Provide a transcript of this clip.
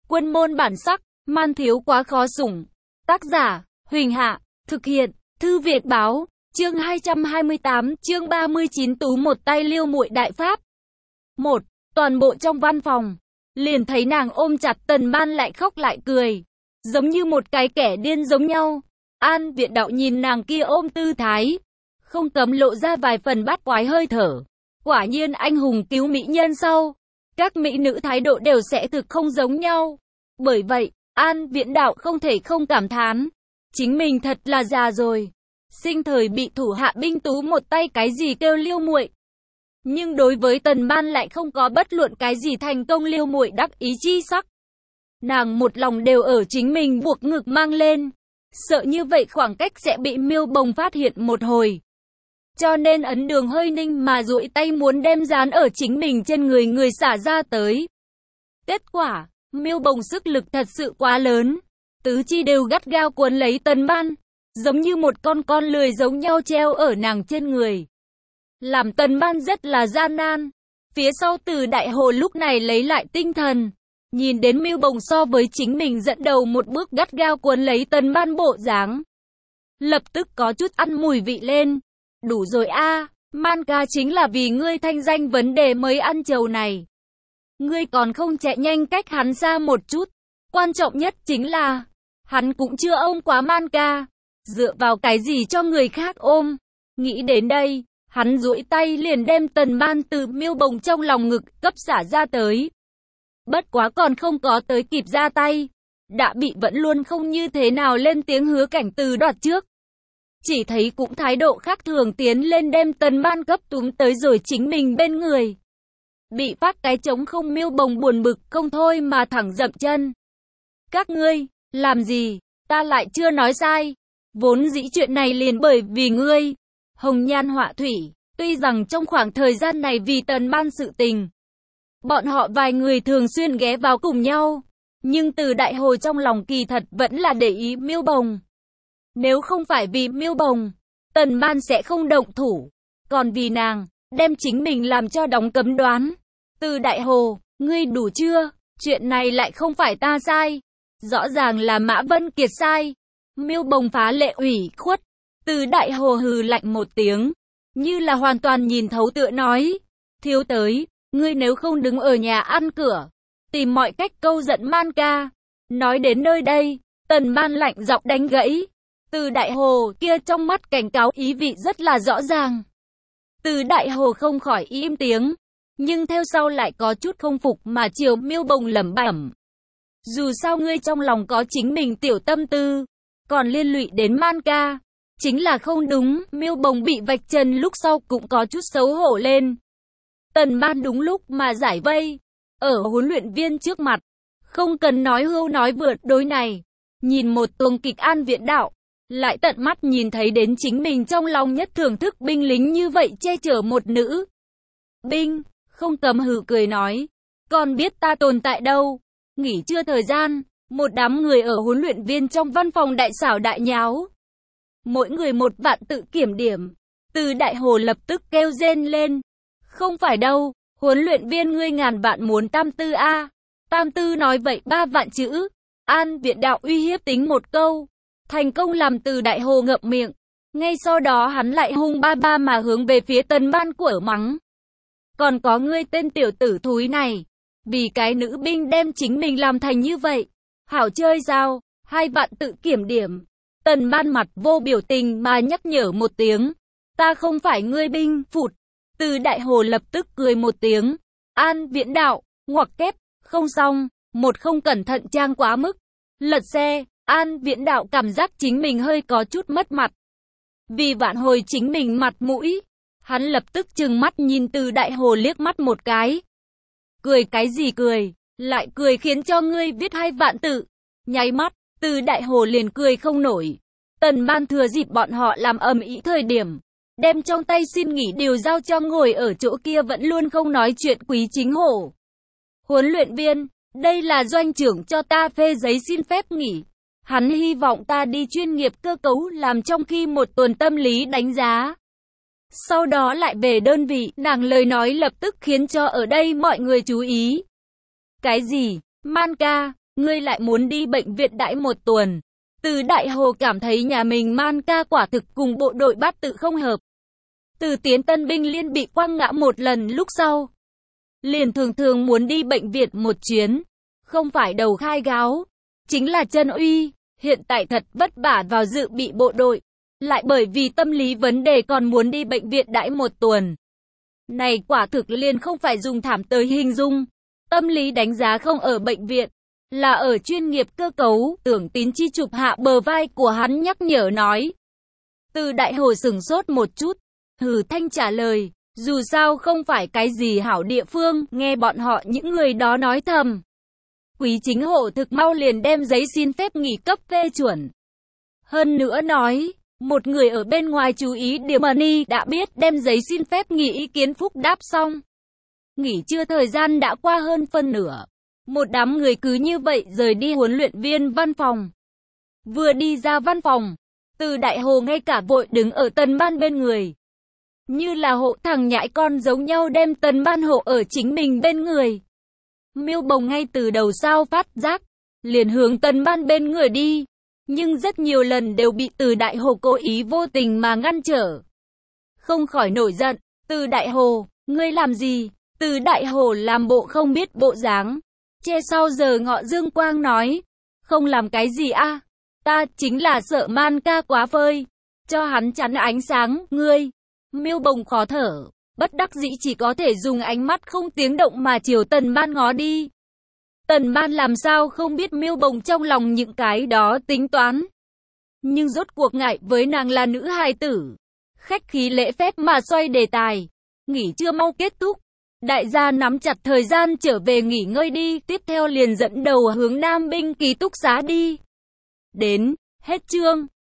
Quân môn bản sắc, man thiếu quá khó sủng. Tác giả, Huỳnh Hạ, thực hiện, Thư Việt Báo, chương 228, chương 39 tú một tay liêu muội đại pháp. 1. Toàn bộ trong văn phòng, liền thấy nàng ôm chặt Tần Man lại khóc lại cười, giống như một cái kẻ điên giống nhau. An Viện Đạo nhìn nàng kia ôm tư thái, không cấm lộ ra vài phần bát quái hơi thở. Quả nhiên anh hùng cứu mỹ nhân sau, các mỹ nữ thái độ đều sẽ thực không giống nhau. Bởi vậy, An Viện Đạo không thể không cảm thán, chính mình thật là già rồi. Sinh thời bị thủ hạ binh tú một tay cái gì kêu liêu muội. Nhưng đối với Tần Man lại không có bất luận cái gì thành công liêu muội đắc ý chi sắc. Nàng một lòng đều ở chính mình buộc ngực mang lên, sợ như vậy khoảng cách sẽ bị Miêu Bồng phát hiện một hồi. Cho nên ấn Đường hơi ninh mà duỗi tay muốn đem dán ở chính mình trên người xả ra tới. Kết quả, Miêu Bồng sức lực thật sự quá lớn, tứ chi đều gắt gao cuốn lấy Tần Man, giống như một con lười giống nhau treo ở nàng trên người. Làm Tần Man rất là gian nan. Phía sau Từ Đại Hồ lúc này lấy lại tinh thần, nhìn đến Miêu Bồng so với chính mình dẫn đầu một bước gắt gao cuốn lấy Tần Man bộ dáng, lập tức có chút ăn mùi vị lên. Đủ rồi a, Man ca chính là vì ngươi thanh danh vấn đề mới ăn trầu này. Ngươi còn không chạy nhanh cách hắn xa một chút. Quan trọng nhất chính là, hắn cũng chưa ôm quá Man ca. Dựa vào cái gì cho người khác ôm? Nghĩ đến đây, hắn duỗi tay liền đem Tần Man từ Miêu Bồng trong lòng ngực cấp xả ra tới. Bất quá còn không có tới kịp ra tay, đã bị vẫn luôn không như thế nào lên tiếng Hứa Cảnh Từ đoạt trước. Chỉ thấy cũng thái độ khác thường tiến lên đem Tần Man cấp túm tới rồi chính mình bên người. Bị phát cái trống không, Miêu Bồng buồn bực không thôi mà thẳng dậm chân. Các ngươi, làm gì, ta lại chưa nói sai. Vốn dĩ chuyện này liền bởi vì ngươi. Hồng nhan họa thủy, tuy rằng trong khoảng thời gian này vì Tần Man sự tình, bọn họ vài người thường xuyên ghé vào cùng nhau, nhưng Từ Đại Hồ trong lòng kỳ thật vẫn là để ý Miêu Bồng. Nếu không phải vì Miêu Bồng, Tần Man sẽ không động thủ, còn vì nàng, đem chính mình làm cho đóng cấm đoán. Từ Đại Hồ, ngươi đủ chưa? Chuyện này lại không phải ta sai, rõ ràng là Mã Vân Kiệt sai. Miêu Bồng phá lệ ủy khuất. Từ Đại Hồ hừ lạnh một tiếng, như là hoàn toàn nhìn thấu tựa nói, thiếu tới, ngươi nếu không đứng ở nhà ăn cửa, tìm mọi cách câu giận Man ca. Nói đến nơi đây, Tần Man lạnh giọng đánh gãy. Từ Đại Hồ kia trong mắt cảnh cáo ý vị rất là rõ ràng. Từ Đại Hồ không khỏi im tiếng, nhưng theo sau lại có chút không phục mà chiều Miêu Bồng lẩm bẩm. Dù sao ngươi trong lòng có chính mình tiểu tâm tư, còn liên lụy đến Man ca, chính là không đúng. Miêu Bồng bị vạch trần lúc sau cũng có chút xấu hổ lên. Tần Man đúng lúc mà giải vây, ở huấn luyện viên trước mặt, không cần nói hưu nói vượt đối này. Nhìn một tuồng kịch An Viện Đạo, lại tận mắt nhìn thấy đến chính mình trong lòng nhất thưởng thức binh lính như vậy che chở một nữ binh, không cấm hừ cười nói, còn biết ta tồn tại đâu. Nghỉ trưa thời gian, một đám người ở huấn luyện viên trong văn phòng đại xảo đại nháo. Mỗi người một vạn tự kiểm điểm. Từ Đại Hồ lập tức kêu rên lên. Không phải đâu, huấn luyện viên ngươi ngàn vạn muốn tam tư a. Tam tư nói vậy 3 vạn chữ. An Viện Đạo uy hiếp tính một câu, thành công làm Từ Đại Hồ ngậm miệng. Ngay sau đó hắn lại hung ba ba mà hướng về phía Tần Man của mắng. Còn có ngươi tên tiểu tử thúi này, vì cái nữ binh đem chính mình làm thành như vậy, hảo chơi sao? 2 vạn tự kiểm điểm. Tần Man mặt vô biểu tình mà nhắc nhở một tiếng, ta không phải ngươi binh, phụt. Từ Đại Hồ lập tức cười một tiếng. An Viện Đạo, ngoặc kép, không xong, một không cẩn thận trang quá mức, lật xe. An Viện Đạo cảm giác chính mình hơi có chút mất mặt. Vì vạn hồi chính mình mặt mũi, hắn lập tức trừng mắt nhìn Từ Đại Hồ liếc mắt một cái. Cười cái gì cười, lại cười khiến cho ngươi viết 2 vạn tự. Nháy mắt, Từ Đại Hồ liền cười không nổi. Tần Man thừa dịp bọn họ làm ầm ĩ thời điểm, đem trong tay xin nghỉ điều giao cho ngồi ở chỗ kia vẫn luôn không nói chuyện Quý Chính Hổ. Huấn luyện viên, đây là doanh trưởng cho ta phê giấy xin phép nghỉ. Hắn hy vọng ta đi chuyên nghiệp cơ cấu làm trong khi một tuần tâm lý đánh giá. Sau đó lại về đơn vị, nàng lời nói lập tức khiến cho ở đây mọi người chú ý. Cái gì? Man ca, ngươi lại muốn đi bệnh viện đãi một tuần. Từ Đại Hồ cảm thấy nhà mình man ca quả thực cùng bộ đội bát tự không hợp. Từ tiến tân binh liên bị quăng ngã một lần lúc sau. Liền thường thường muốn đi bệnh viện một chuyến. Không phải đầu khai gáo, chính là chân uy. Hiện tại thật vất vả vào dự bị bộ đội. Lại bởi vì tâm lý vấn đề còn muốn đi bệnh viện đãi một tuần. Này quả thực liền không phải dùng thảm tới hình dung. Tâm lý đánh giá không ở bệnh viện, là ở chuyên nghiệp cơ cấu. Tưởng Tín Chi chụp hạ bờ vai của hắn nhắc nhở nói. Từ Đại Hồ sửng sốt một chút. Hừ thanh trả lời. Dù sao không phải cái gì hảo địa phương. Nghe bọn họ những người đó nói thầm. Quý chính hộ thực mau liền đem giấy xin phép nghỉ cấp phê chuẩn. Hơn nữa nói. Một người ở bên ngoài chú ý điểm money đã biết đem giấy xin phép nghỉ ý kiến phúc đáp xong. Nghỉ trưa thời gian đã qua hơn phân nửa. Một đám người cứ như vậy rời đi huấn luyện viên văn phòng. Vừa đi ra văn phòng, Từ Đại Hồ ngay cả vội đứng ở Tần Ban bên người. Như là hộ thằng nhãi con giống nhau đem Tần Ban hộ ở chính mình bên người. Miêu Bồng ngay từ đầu sao phát giác, liền hướng Tần Ban bên người đi. Nhưng rất nhiều lần đều bị Từ Đại Hồ cố ý vô tình mà ngăn trở. Không khỏi nổi giận, Từ Đại Hồ, ngươi làm gì? Từ Đại Hồ làm bộ không biết bộ dáng. Che sau giờ ngọ dương quang nói, không làm cái gì a, ta chính là sợ man ca quá phơi, cho hắn chắn ánh sáng, ngươi. Miêu Bồng khó thở, bất đắc dĩ chỉ có thể dùng ánh mắt không tiếng động mà chiều Tần Ban ngó đi. Tần Ban làm sao không biết Miêu Bồng trong lòng những cái đó tính toán. Nhưng rốt cuộc ngại với nàng là nữ hài tử. Khách khí lễ phép mà xoay đề tài. Nghỉ trưa mau kết thúc. Đại gia nắm chặt thời gian trở về nghỉ ngơi đi. Tiếp theo liền dẫn đầu hướng Nam binh ký túc xá đi. Đến, hết chương.